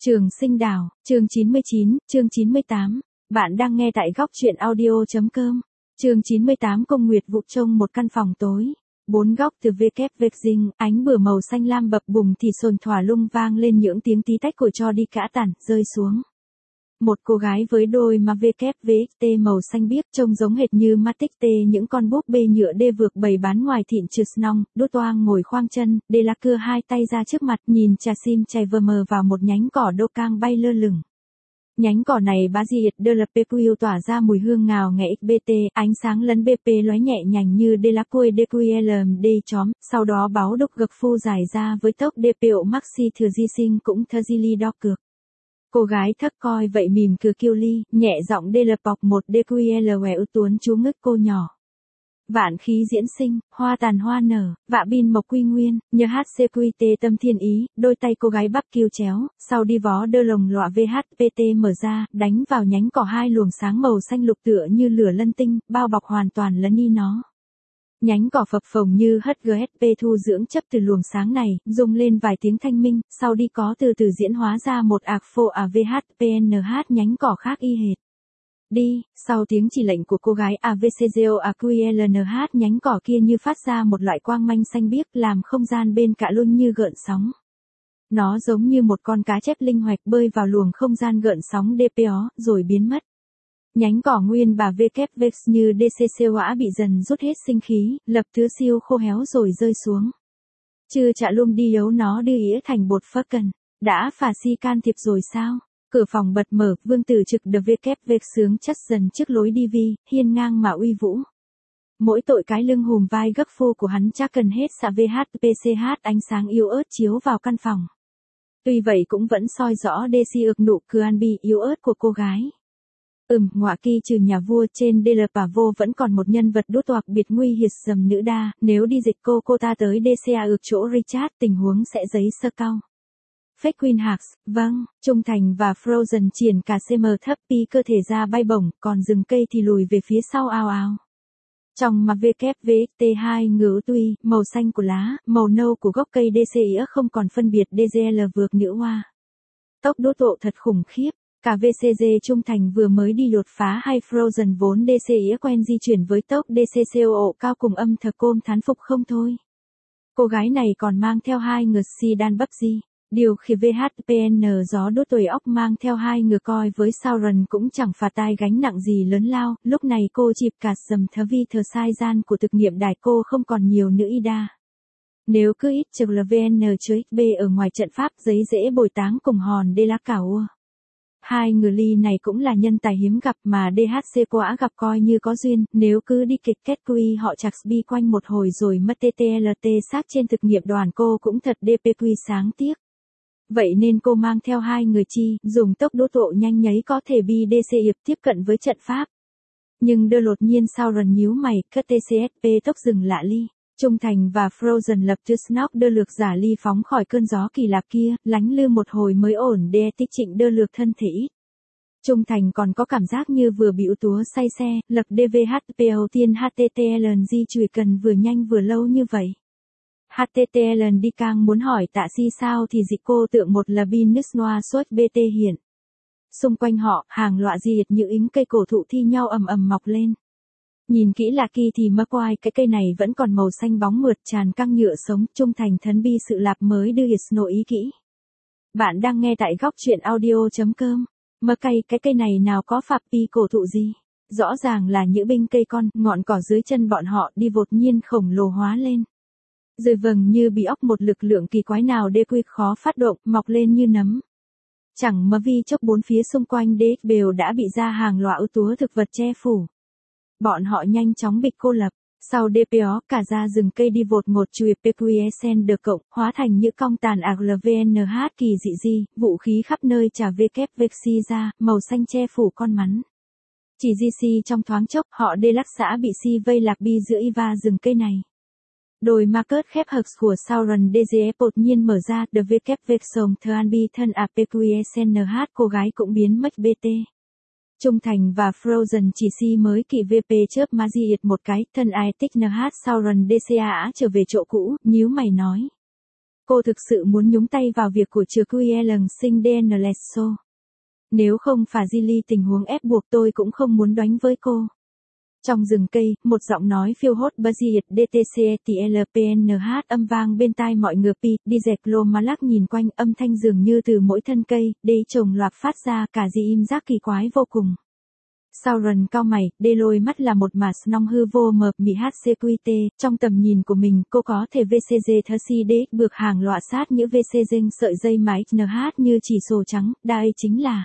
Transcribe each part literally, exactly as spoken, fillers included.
Trường Sinh Đảo, chương chín mươi chín, chương chín mươi tám. Bạn đang nghe tại góc truyện audio.com. Chương chín mươi tám. Công Nguyệt Vụ trong một căn phòng tối. Bốn góc từ vê kép vê dinh, ánh bửa màu xanh lam bập bùng thì sồn thỏa lung vang lên những tiếng tí tách của cho đi cả tản, rơi xuống. Một cô gái với đôi mà vê kép vê ích tê màu xanh biếc trông giống hệt như Matic T những con búp bê nhựa đê vượt bày bán ngoài thịnh trừ snong, đốt toang ngồi khoang chân, đê lá cưa hai tay ra trước mặt nhìn trà sim chày vờ mờ vào một nhánh cỏ đô cang bay lơ lửng. Nhánh cỏ này bá diệt đơ lập pê quy tỏa ra mùi hương ngào ngẹ ích bê tê, ánh sáng lấn bê pê lóe nhẹ nhàng như đê lá côi đê quy lm đê chóm, sau đó báo đúc gực phu dài ra với tốc đê piệu maxi thừa di sinh cũng thơ di ly đo cược. Cô gái thấp coi vậy mỉm cười kiêu ly, nhẹ giọng đê lập bọc một đê quy lờ quẻ ưu tuấn chú ngức cô nhỏ. Vạn khí diễn sinh, hoa tàn hoa nở, vạ bin mộc quy nguyên, nhờ hát xê quy tê tâm thiên ý, đôi tay cô gái bắp kiêu chéo, sau đi vó đơ lồng lọa vê hát pê tê mở ra, đánh vào nhánh cỏ hai luồng sáng màu xanh lục tựa như lửa lân tinh, bao bọc hoàn toàn lấn y nó. Nhánh cỏ phập phồng như hất giê ét pê thu dưỡng chấp từ luồng sáng này, rung lên vài tiếng thanh minh, sau đi có từ từ diễn hóa ra một ạc phô à vê hát pê en hát nhánh cỏ khác y hệt. Đi, sau tiếng chỉ lệnh của cô gái a vê xê giê o a quy lờ en hát nhánh cỏ kia như phát ra một loại quang manh xanh biếc làm không gian bên cả luôn như gợn sóng. Nó giống như một con cá chép linh hoạt bơi vào luồng không gian gợn sóng đê pê ó, rồi biến mất. Nhánh cỏ nguyên bà vê kép vê như đê xê xê oã bị dần rút hết sinh khí, lập tứa siêu khô héo rồi rơi xuống. Chưa chạ lung đi yếu nó đưa ĩa thành bột phơ cần. Đã phà si can thiệp rồi sao? Cửa phòng bật mở, vương tử trực đờ vê kép vê sướng chất dần trước lối đi vi, hiên ngang mà uy vũ. Mỗi tội cái lưng hùm vai gấp phô của hắn chắc cần hết xạ vê hát pê xê hát ánh sáng yếu ớt chiếu vào căn phòng. Tuy vậy cũng vẫn soi rõ đê xi ực nụ cười an bi yếu ớt của cô gái. Ừm, ngọa kỳ trừ nhà vua trên đê lờ bà vô vẫn còn một nhân vật đốt toạc biệt nguy hiệt dầm nữ đa, nếu đi dịch cô cô ta tới đê xê a ược chỗ Richard tình huống sẽ giấy sơ cao. Fake Queen Hacks, vâng, Trung Thành và Frozen triển cả xê em thấp pi cơ thể ra bay bổng, còn rừng cây thì lùi về phía sau ao ao. Trong mà vê kép vê ích tê hai ngữ tuy, màu xanh của lá, màu nâu của gốc cây đê xê ĩa không còn phân biệt đê giê lờ vượt nữ hoa. Tốc đốt độ thật khủng khiếp. Cả vê xê giê Trung Thành vừa mới đi đột phá hay Frozen vốn đê xê ĩa quen di chuyển với tốc đê xê xê o cao cùng âm thờ côm thán phục không thôi. Cô gái này còn mang theo hai ngựa si đan bắp di. Điều khi vê hát pê en gió đốt tuổi óc mang theo hai ngựa coi với Sauron cũng chẳng phà tai gánh nặng gì lớn lao, lúc này cô chịp cả sầm thờ vi thờ sai gian của thực nghiệm đài cô không còn nhiều nữ ida. Nếu cứ ít chừng là vê en chứa ích bê ở ngoài trận pháp giấy dễ bồi táng cùng hòn đê lá cà ua. Hai người ly này cũng là nhân tài hiếm gặp mà đê hát xê quá gặp coi như có duyên, nếu cứ đi kịch kết quy họ chạc bi quanh một hồi rồi mất tê tê lờ tê xác trên thực nghiệm đoàn cô cũng thật đê pê quy sáng tiếc. Vậy nên cô mang theo hai người chi, dùng tốc độ độ nhanh nhấy có thể bi đê xê hiệp tiếp cận với trận pháp. Nhưng đơ lột nhiên sao rần nhíu mày, cất tê xê ét pê tốc dừng lạ ly. Trung Thành và Frozen lập tức snock đơ lược giả ly phóng khỏi cơn gió kỳ lạ kia, lánh lư một hồi mới ổn đê tích trịnh đơ lược thân thể ít. Trung Thành còn có cảm giác như vừa bị ưu túa say xe, lập đê vê hát pê đầu tiên hát tê tê lờ di chùi cần vừa nhanh vừa lâu như vậy. hát tê tê lờ đi càng muốn hỏi tạ si sao thì dị cô tượng một là bin nứt noa suốt bê tê hiện. Xung quanh họ, hàng loạ diệt như ính cây cổ thụ thi nhau ầm ầm mọc lên. Nhìn kỹ là kỳ thì mơ quai cái cây này vẫn còn màu xanh bóng mượt tràn căng nhựa sống. Trung Thành thân bi sự lạp mới đưa hiệt nội ý kỹ. Bạn đang nghe tại góc truyện audio.com. Mơ cây cái cây này nào có phạp pi cổ thụ gì. Rõ ràng là những binh cây con, ngọn cỏ dưới chân bọn họ đi vột nhiên khổng lồ hóa lên. Rồi vầng như bị óc một lực lượng kỳ quái nào đê quy khó phát động, mọc lên như nấm. Chẳng mơ vi chốc bốn phía xung quanh đê đều đã bị ra hàng loạt ưu túa thực vật che phủ. Bọn họ nhanh chóng bị cô lập, sau đê pê ó cả ra rừng cây đi vột ngột chùi pê quy sen được cộng, hóa thành những cong tàn ạc lờ vê en hát kỳ dị di, vũ khí khắp nơi trả vê kép vê xê ra, màu xanh che phủ con mắn. Chỉ di si trong thoáng chốc, họ đê lắc xã bị si vây lạc bi giữa y và rừng cây này. Đôi ma cớt khép hực của Sauron đê giê đột nhiên mở ra, đờ vê kép vê sông thờ an bi thân à pê quy sen hát cô gái cũng biến mất bê tê. Trung Thành và Frozen chỉ si mới kỳ vê pê chớp ma di ịt một cái, thân ai tích nh Sauron đê xê a trở về chỗ cũ, nhíu mày nói. Cô thực sự muốn nhúng tay vào việc của Trừ Quy lần sinh đê en Lesso. Nếu không phải Gilly tình huống ép buộc tôi cũng không muốn đánh với cô. Trong rừng cây, một giọng nói phiêu hốt Buzzard đê tê xê tê lờ pê en hát âm vang bên tai mọi người. Pi, đi dẹt lô mà lắc nhìn quanh, âm thanh dường như từ mỗi thân cây, đê trồng loạt phát ra, cả gì im giác kỳ quái vô cùng. Sauron cao mày, đê lôi mắt là một mà nong hư vô mờ, mị hát xê quy tê, trong tầm nhìn của mình, cô có thể vê xê giê thơ si đế, bược hàng loạ sát những vê xê giê sợi dây mái, en hát như chỉ sổ trắng, đây chính là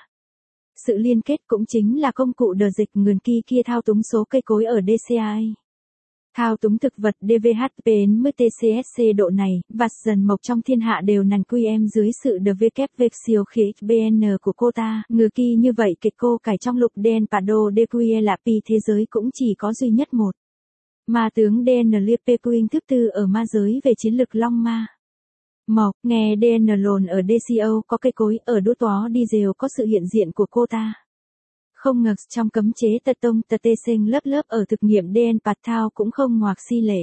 sự liên kết, cũng chính là công cụ đờ dịch ngườn kia kia thao túng số cây cối ở đê xê i. Thao túng thực vật đê vê hát pê en em tê xê ét xê độ này, và dần mộc trong thiên hạ đều nằn quy em dưới sự đờ vê kép vê siêu khí bê en của cô ta, ngừa kỳ như vậy kịch cô cải trong lục đen Pado de Quy là pi thế giới cũng chỉ có duy nhất một. Ma tướng đê en Liệp Pê Quyên thứ tư ở ma giới về chiến lực Long Ma. Mộc, nghe đê en lồn ở đê xê o có cây cối, ở đỗ tó đi dèo có sự hiện diện của cô ta. Không ngờ trong cấm chế tật tông tật tê sinh lớp lớp ở thực nghiệm đê en Pạt Thao cũng không ngoạc si lệ.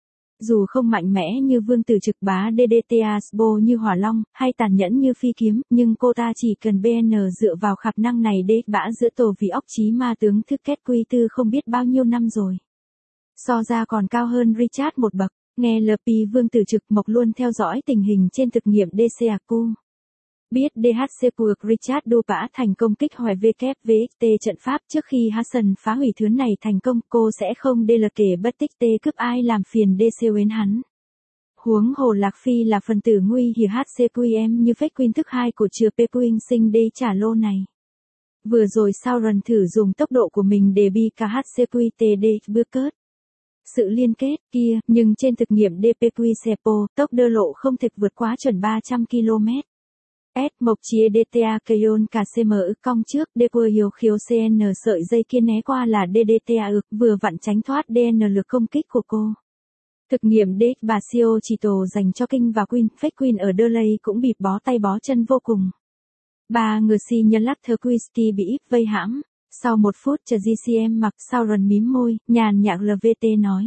Dù không mạnh mẽ như vương tử trực bá đê đê tê Asbo như hỏa long, hay tàn nhẫn như phi kiếm, nhưng cô ta chỉ cần bê en dựa vào khả năng này để bã giữa tổ vì óc trí ma tướng thức kết quy tư không biết bao nhiêu năm rồi. So ra còn cao hơn Richard một bậc, nghe lờ pê vương tử trực mộc luôn theo dõi tình hình trên thực nghiệm đê xê a cu. Biết đê hát xê cuộc Richard Dupa thành công kích hỏi vê kép vê ích tê trận pháp trước khi Hassan phá hủy thứ này thành công, cô sẽ không đê lờ kể bất tích tê cướp ai làm phiền đê xê đến hắn. Huống hồ Lạc Phi là phần tử nguy hiểm hát xê quy em như phách quyên thức hai của chừa Pê Quyên sinh đê trả lô này. Vừa rồi Sauron thử dùng tốc độ của mình để bi cả hát xê quy tê đê bước cớt. Sự liên kết kia, nhưng trên thực nghiệm đê pê quy Sepo, tốc đơ lộ không thể vượt quá chuẩn ba trăm ki lô mét. S mộc chia đê tê a Kayon cả xê em ức cong trước, đê quơ hiếu khiếu xê en sợi dây kia né qua là đê đê tê a ức, vừa vặn tránh thoát đê en lực công kích của cô. Thực nghiệm đê bà siêu chỉ tổ dành cho Kinh và Queen, phách Queen ở đơ lây cũng bị bó tay bó chân vô cùng. Ba người si nhân lắc thơ Christy bị ít vây hãm. Sau một phút chờ giê xê em mặc Sauron mím môi, nhàn nhạc lờ vê tê nói.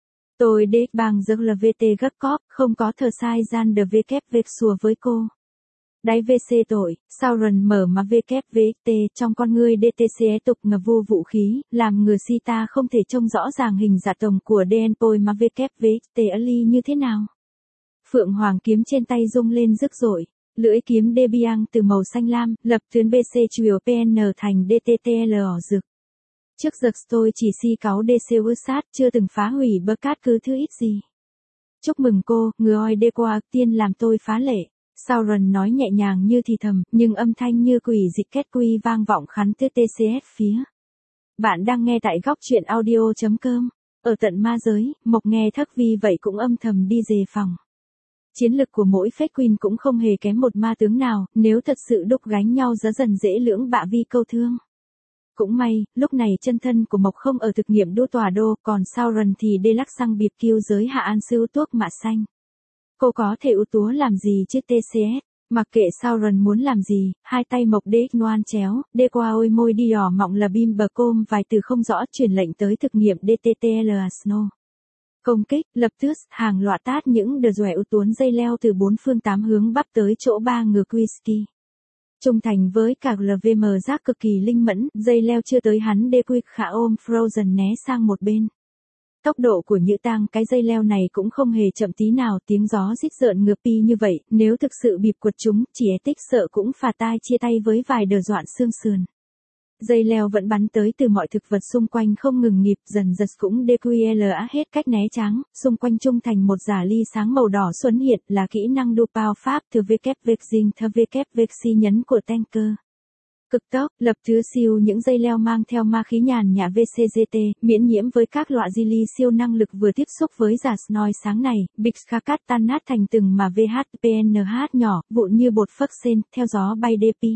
Tôi đế bằng giấc lờ vê tê gấp cóp, không có thờ sai gian đờ vê kép vê xùa với cô. Đáy vê xê tội, Sauron mở mà vê kép vê tê trong con ngươi đê tê xê tục ngờ vô vũ khí, làm người si ta không thể trông rõ ràng hình giả tổng của đê en pôi mà vê kép vê tê ly như thế nào. Phượng Hoàng kiếm trên tay rung lên rực rội. Lưỡi kiếm Debian từ màu xanh lam, lập tuyến bê xê chiều pê en thành đê tê tê lờ ỏ rực. Trước giật tôi chỉ si cáu đê xê ư sát, chưa từng phá hủy bơ cát cứ thứ ít gì. Chúc mừng cô, người oi đê qua tiên làm tôi phá lệ. Sauron nói nhẹ nhàng như thì thầm, nhưng âm thanh như quỷ dịch kết quy vang vọng khắn tê tê xê ét phía. Bạn đang nghe tại góc truyện audio.com. Ở tận ma giới, Mộc nghe thắc vì vậy cũng âm thầm đi dề phòng. Chiến lực của mỗi phách Queen cũng không hề kém một ma tướng nào, nếu thật sự đúc gánh nhau giá dần dễ lưỡng bạ vi câu thương. Cũng may, lúc này chân thân của Mộc không ở thực nghiệm đua tòa đô, còn Sauron thì đê lắc sang bịp kiêu giới hạ an sư tuốc mạ xanh. Cô có thể ưu túa làm gì chứ tê xê ét, mặc kệ Sauron muốn làm gì, hai tay Mộc đế ngoan chéo, đê qua ôi môi đi đỏ mọng là bim bờ côm vài từ không rõ truyền lệnh tới thực nghiệm đê tê tê lờ Snow. Công kích, lập tức, hàng loạt tát những đờ dòe ưu tuốn dây leo từ bốn phương tám hướng bắp tới chỗ ba ngừa Quisky. Trung thành với cả lờ vê em giác cực kỳ linh mẫn, dây leo chưa tới hắn đê quy khả ôm Frozen né sang một bên. Tốc độ của Nhữ Tang cái dây leo này cũng không hề chậm tí nào, tiếng gió rít rợn ngược pi như vậy, nếu thực sự bịp quật chúng, chỉ é tích sợ cũng phà tai chia tay với vài đờ doạn xương sườn. Dây leo vẫn bắn tới từ mọi thực vật xung quanh không ngừng nghịp, dần dần cũng đê quy lờ hết cách né tránh, xung quanh trung thành một giả ly sáng màu đỏ xuất hiện là kỹ năng đu bao pháp từ vê kép vê dinh thơ vê kép vê xi nhấn của tanker. Cực tốc, lập thứ siêu những dây leo mang theo ma khí nhàn nhã vê xê giê tê, miễn nhiễm với các loại di ly siêu năng lực vừa tiếp xúc với giả snoy sáng này, bịch khakat tan nát thành từng mà vê hát pê en hát nhỏ, vụn như bột phấc sen, theo gió bay đê pi.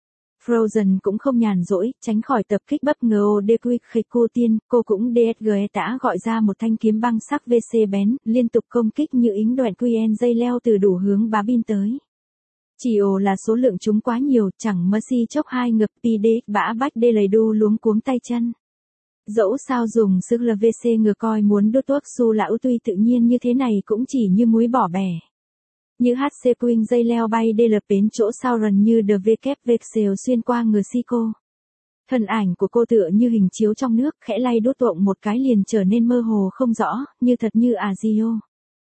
Frozen cũng không nhàn rỗi, tránh khỏi tập kích bất ngờ ô đê quy khịch cô tiên, cô cũng đê ét giê đã gọi ra một thanh kiếm băng sắc vê xê bén, liên tục công kích như ính đoạn quy en dây leo từ đủ hướng bá bin tới. Chỉ ồ là số lượng chúng quá nhiều, chẳng mercy chốc hai ngực pi đê bã bách đê lầy đu luống cuống tay chân. Dẫu sao dùng sức lờ vê xê ngừa coi muốn đốt tuốc su lão tuy tự nhiên như thế này cũng chỉ như muối bỏ bẻ. Như hát xê Queen dây leo bay đê lợp đến chỗ Sauron như The vê kép vê xèo xuyên qua ngờ si cô. Thân ảnh của cô tựa như hình chiếu trong nước, khẽ lay đốt tuộng một cái liền trở nên mơ hồ không rõ, như thật như Azio.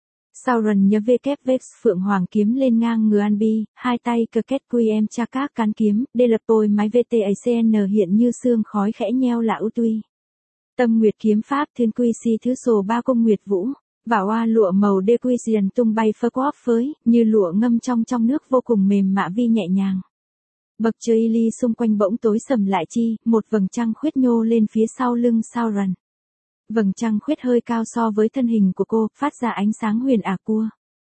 Sauron nhớ vê kép vê phượng hoàng kiếm lên ngang ngừa Anbi, hai tay cờ kết quy em cha các cán kiếm, đê lập bồi mái vê tê a xê en hiện như sương khói khẽ nheo lạ ưu tuy. Tâm nguyệt kiếm pháp thiên quy si thứ sồ ba công nguyệt vũ, và oa lụa màu đê quy diền tung bay phơ quóp phới, như lụa ngâm trong trong nước vô cùng mềm mạ vi nhẹ nhàng. Bậc trời ly xung quanh bỗng tối sầm lại chi, một vầng trăng khuyết nhô lên phía sau lưng Sauron. Vầng trăng khuyết hơi cao so với thân hình của cô, phát ra ánh sáng huyền ảo cua.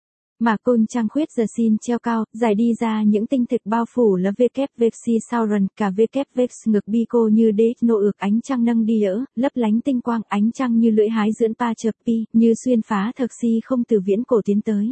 Mà côn trăng khuyết giờ xin treo cao, dài đi ra những tinh thực bao phủ là vê kép vê xê Sauron, cả vê kép vê ngực bi cô như đế nộ ược ánh trăng nâng đi đỡ, lấp lánh tinh quang ánh trăng như lưỡi hái dưỡng pa chợp pi, như xuyên phá thực si không từ viễn cổ tiến tới.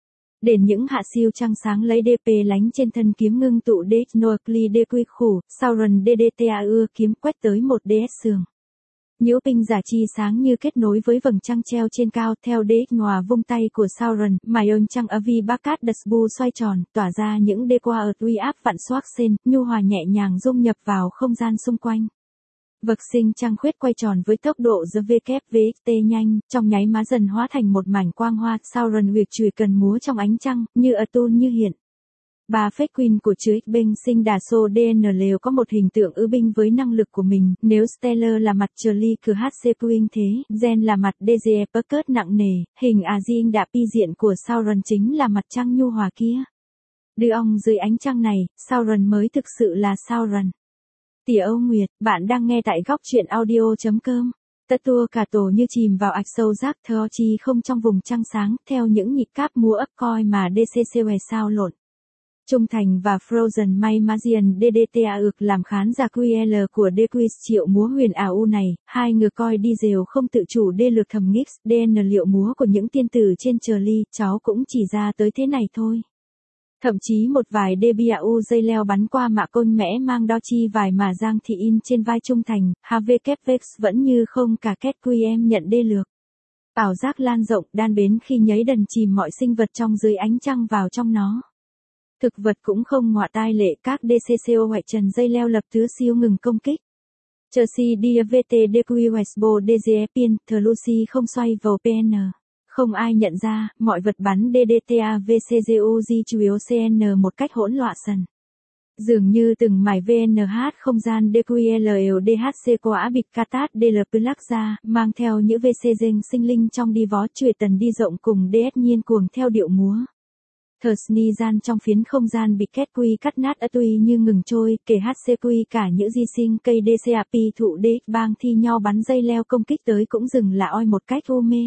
Đến những hạ siêu trăng sáng lấy đê pê lánh trên thân kiếm ngưng tụ đế nộ ly đê quy khủ, Sauron đê đê tê a ưa kiếm quét tới một đê ét sườn. Nhiễu tinh giả chi sáng như kết nối với vầng trăng treo trên cao, theo đế ngòa vung tay của Sauron, mài ơn trăng ở vi bakat dasbu xoay tròn, tỏa ra những đê qua ở uy áp vạn xoác sen, nhu hòa nhẹ nhàng dung nhập vào không gian xung quanh. Vực sinh trăng khuyết quay tròn với tốc độ giờ vê kép vê tê nhanh, trong nháy má dần hóa thành một mảnh quang hoa, Sauron huyệt chùi cần múa trong ánh trăng, như ở tôn như hiện. Bà Phách Queen của chứa binh sinh đà xô đê en lều có một hình tượng ư binh với năng lực của mình, nếu Stellar là mặt Charlie cử hát xê Queen thế, Zen là mặt đê giê Perkert nặng nề, hình Azin đạ pi diện của Sauron chính là mặt trăng nhu hòa kia. Đưa ong dưới ánh trăng này, Sauron mới thực sự là Sauron. Tỉa Âu Nguyệt, bạn đang nghe tại góc truyện audio.com. Tất tua cả tổ như chìm vào ạch sâu rác thơ chi không trong vùng trăng sáng, theo những nhịp cáp múa ấp coi mà đê xê xê sao sao lộn. Trung Thành và Frozen May Magian đê đê tê a ực làm khán giả quy lờ của The Quiz triệu múa huyền ảo u này, hai người coi đi dèo không tự chủ đê lược thầm nghix, đê en liệu múa của những tiên tử trên Charlie, cháu cũng chỉ ra tới thế này thôi. Thậm chí một vài đê bia u dây leo bắn qua mạ côn mẽ mang đo chi vài mà giang thị in trên vai Trung Thành, hà vê kép vê vẫn như không cả kết quy em nhận đê lược. Ảo giác lan rộng đan bến khi nhấy đần chìm mọi sinh vật trong dưới ánh trăng vào trong nó. Thực vật cũng không ngọa tai lệ các đê xê xê o hoại trần dây leo lập tứ siêu ngừng công kích. Chờ si đi vê tê đê quy Westbo đê giê pin, thờ Lucy không xoay vào pê en. Không ai nhận ra, mọi vật bắn đê đê tê a vê xê giê u di chủ yếu xê en một cách hỗn loạn sần. Dường như từng mải vê en hát không gian đê quy lờ đê hát xê qua bịch catat đê lờ plắc ra, mang theo những vê xê dênh sinh linh trong đi vó truyệt tần đi rộng cùng đê ét nhiên cuồng theo điệu múa. Thờ Sni gian trong phiến không gian bị kết quy cắt nát ở tuy như ngừng trôi, kể hát xê quy cả những di sinh cây đê xê a pê thụ đế bang thi nhau bắn dây leo công kích tới cũng dừng là oi một cách u mê.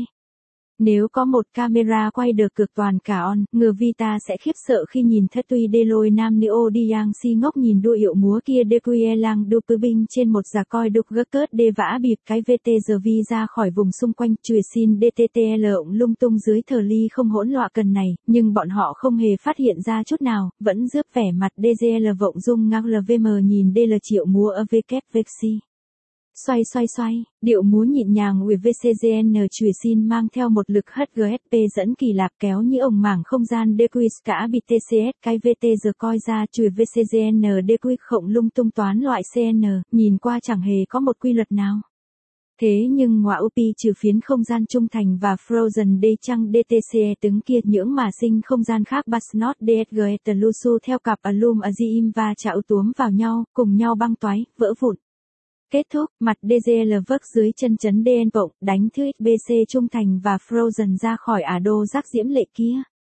Nếu có một camera quay được cực toàn cả on, ngừa Vita sẽ khiếp sợ khi nhìn thấy tuy đê lôi nam nữ ô đi yang si ngốc nhìn đua hiệu múa kia đê quy e lang đu pư binh trên một giả coi đục gớt cớt đê vã bịp cái vê tê giờ vi ra khỏi vùng xung quanh chùi xin đê tê tê lờ ổng lung tung dưới thờ ly không hỗn loạn cần này, nhưng bọn họ không hề phát hiện ra chút nào, vẫn rước vẻ mặt đê giê lờ vọng dung ngang lờ vê em nhìn đê lờ triệu múa ở vê kép vê xê. Xoay xoay xoay, điệu múa nhịn nhàng của vê xê giê en chùi xin mang theo một lực hất giê ét pê dẫn kỳ lạp kéo như ổng mảng không gian đê quy cả bị tê xê ét cái vê tê giờ coi ra chùi vê xê giê en đê quy khổng lung tung toán loại xê en, nhìn qua chẳng hề có một quy luật nào. Thế nhưng ngoại u pê trừ phiến không gian Trung Thành và Frozen đê trăng đê tê xê tướng kia những mà sinh không gian khác Basnot đê ét giê Tlusu theo cặp Alum Azim và chảo túm vào nhau, cùng nhau băng toái, vỡ vụn. Kết thúc, mặt đê giê lờ vấp dưới chân chấn đê en cộng, đánh thứ ích bê xê Trung Thành và Frozen ra khỏi ả đô rác diễm lệ kia.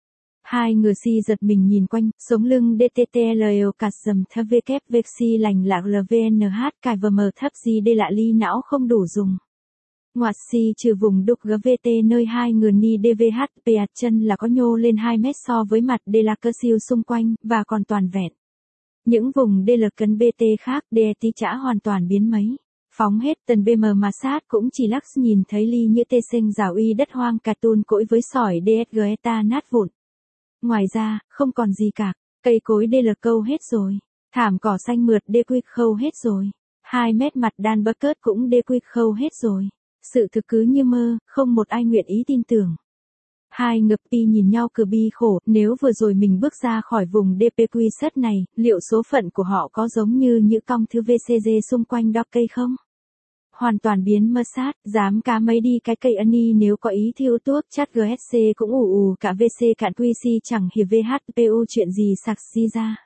Hai người si giật mình nhìn quanh, sống lưng đê tê tê lờ cạt dầm thơ vê kép vê xê lành lạc lờ vê en hát cài vờ mờ thấp gì đê lạ ly não không đủ dùng. Ngoạt si trừ vùng đục gvt nơi hai người ni đê vê hát pê ạt chân là có nhô lên hai mét so với mặt đê la cơ siêu xung quanh, và còn toàn vẹn. Những vùng đê lờ cấn bê tê khác đê tí chả hoàn toàn biến mấy. Phóng hết tần bê em mà sát cũng chỉ lắc nhìn thấy ly như tê sinh rào uy đất hoang cartoon cỗi với sỏi đê ét giê ta nát vụn. Ngoài ra, không còn gì cả, cây cối đê lờ câu hết rồi, thảm cỏ xanh mượt đê quy khâu hết rồi, hai mét mặt đan bơ cớt cũng đê quy khâu hết rồi. Sự thực cứ như mơ, không một ai nguyện ý tin tưởng. Hai ngực Pi nhìn nhau cười bi khổ, nếu vừa rồi mình bước ra khỏi vùng đê pê quy set này, liệu số phận của họ có giống như những cong thứ vê xê giê xung quanh Dockey không? Hoàn toàn biến mơ sát, dám cá mấy đi cái cây ani nếu có ý thiêu tuốc chat giê ét xê cũng ù ù cả vê xê cạn quy xê chẳng hiểu vê hát pê u chuyện gì sạc si ra.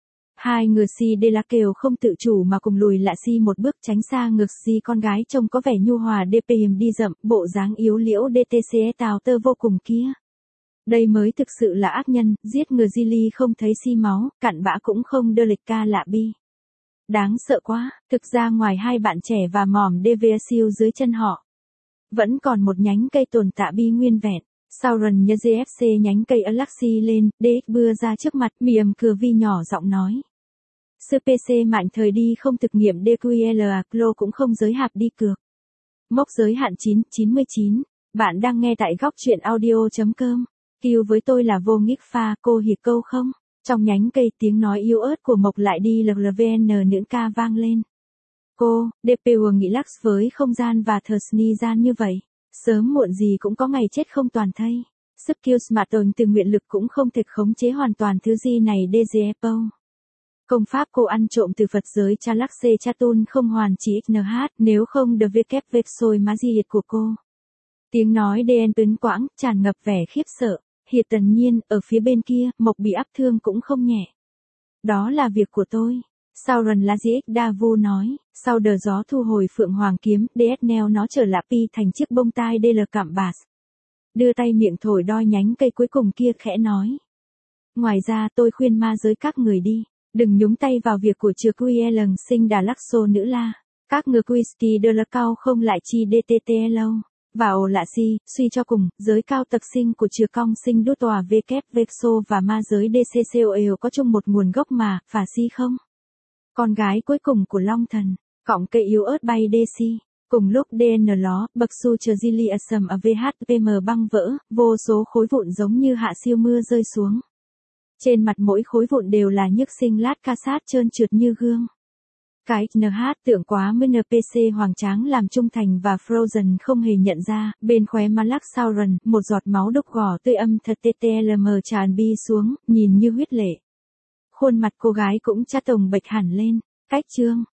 Hai người si đê la kêu không tự chủ mà cùng lùi lại si một bước tránh xa ngược si con gái trông có vẻ nhu hòa đê pê hiểm đi rậm, bộ dáng yếu liễu đê tê xê tào tơ vô cùng kia. Đây mới thực sự là ác nhân, giết người Zili không thấy si máu, cặn bã cũng không đơ lịch ca lạ bi. Đáng sợ quá, thực ra ngoài hai bạn trẻ và mỏm đê vê siêu dưới chân họ. Vẫn còn một nhánh cây tồn tạ bi nguyên vẹn. Sau rần nhờ giê ép xê nhánh cây Alaxi lên, đê ích bưa ra trước mặt, mỉm cười vi nhỏ giọng nói. Sư pê xê mạnh thời đi không thực nghiệm đê quy lờ a clo cũng không giới hạn đi cược. Mốc giới hạn chín chín mươi chín. Bạn đang nghe tại góc truyện audio.com. Kêu với tôi là vô nghích pha, cô hiểu câu không? Trong nhánh cây tiếng nói yếu ớt của Mộc lại đi lờ lờ vê en những ca vang lên. Cô, đê pê u nghĩ lắc với không gian và thờ sni gian như vậy. Sớm muộn gì cũng có ngày chết không toàn thây. Sức kiêu smart tồn từ nguyện lực cũng không thể khống chế hoàn toàn thứ gì này đê giê ép o. Công pháp cô ăn trộm từ Phật giới cha lắc xê cha tôn không hoàn chỉ ích en hát nếu không được vê kép vết sôi má di hiệt của cô. Tiếng nói đê en tuấn quãng, tràn ngập vẻ khiếp sợ. Hiệt tần nhiên, ở phía bên kia, Mộc bị áp thương cũng không nhẹ. Đó là việc của tôi. Sau rần lá dĩ ích đa vu nói, sau đờ gió thu hồi phượng hoàng kiếm, đê ét neo nó trở lại pi thành chiếc bông tai đê lờ cạm bạt. Đưa tay miệng thổi đoi nhánh cây cuối cùng kia khẽ nói. Ngoài ra tôi khuyên ma giới các người đi, đừng nhúng tay vào việc của chứa quy lần sinh đà lắc xô nữ la. Các ngừa Christy đơ lờ cao không lại chi đê tê tê lâu. Và ồ lạ si, suy cho cùng, giới cao tật sinh của chứa cong sinh đốt tòa vê kép vê xô và ma giới đê xê xê o có chung một nguồn gốc mà, phả si không? Con gái cuối cùng của Long Thần, cọng cây yếu ớt bay đê xê. Cùng lúc đê en ló, bậc su chờ Giliasum ở vê hát pê em băng vỡ, vô số khối vụn giống như hạ siêu mưa rơi xuống. Trên mặt mỗi khối vụn đều là nhức sinh lát ca sát trơn trượt như gương. Cái en hát tưởng quá với en pê xê hoàng tráng làm trung thành và Frozen không hề nhận ra, bên khóe Malak Sauron, một giọt máu đục gỏ tươi âm thật tê tê lờ mờ tràn bi xuống, nhìn như huyết lệ. Khuôn mặt cô gái cũng cha tổng bệch hẳn lên, cách chương.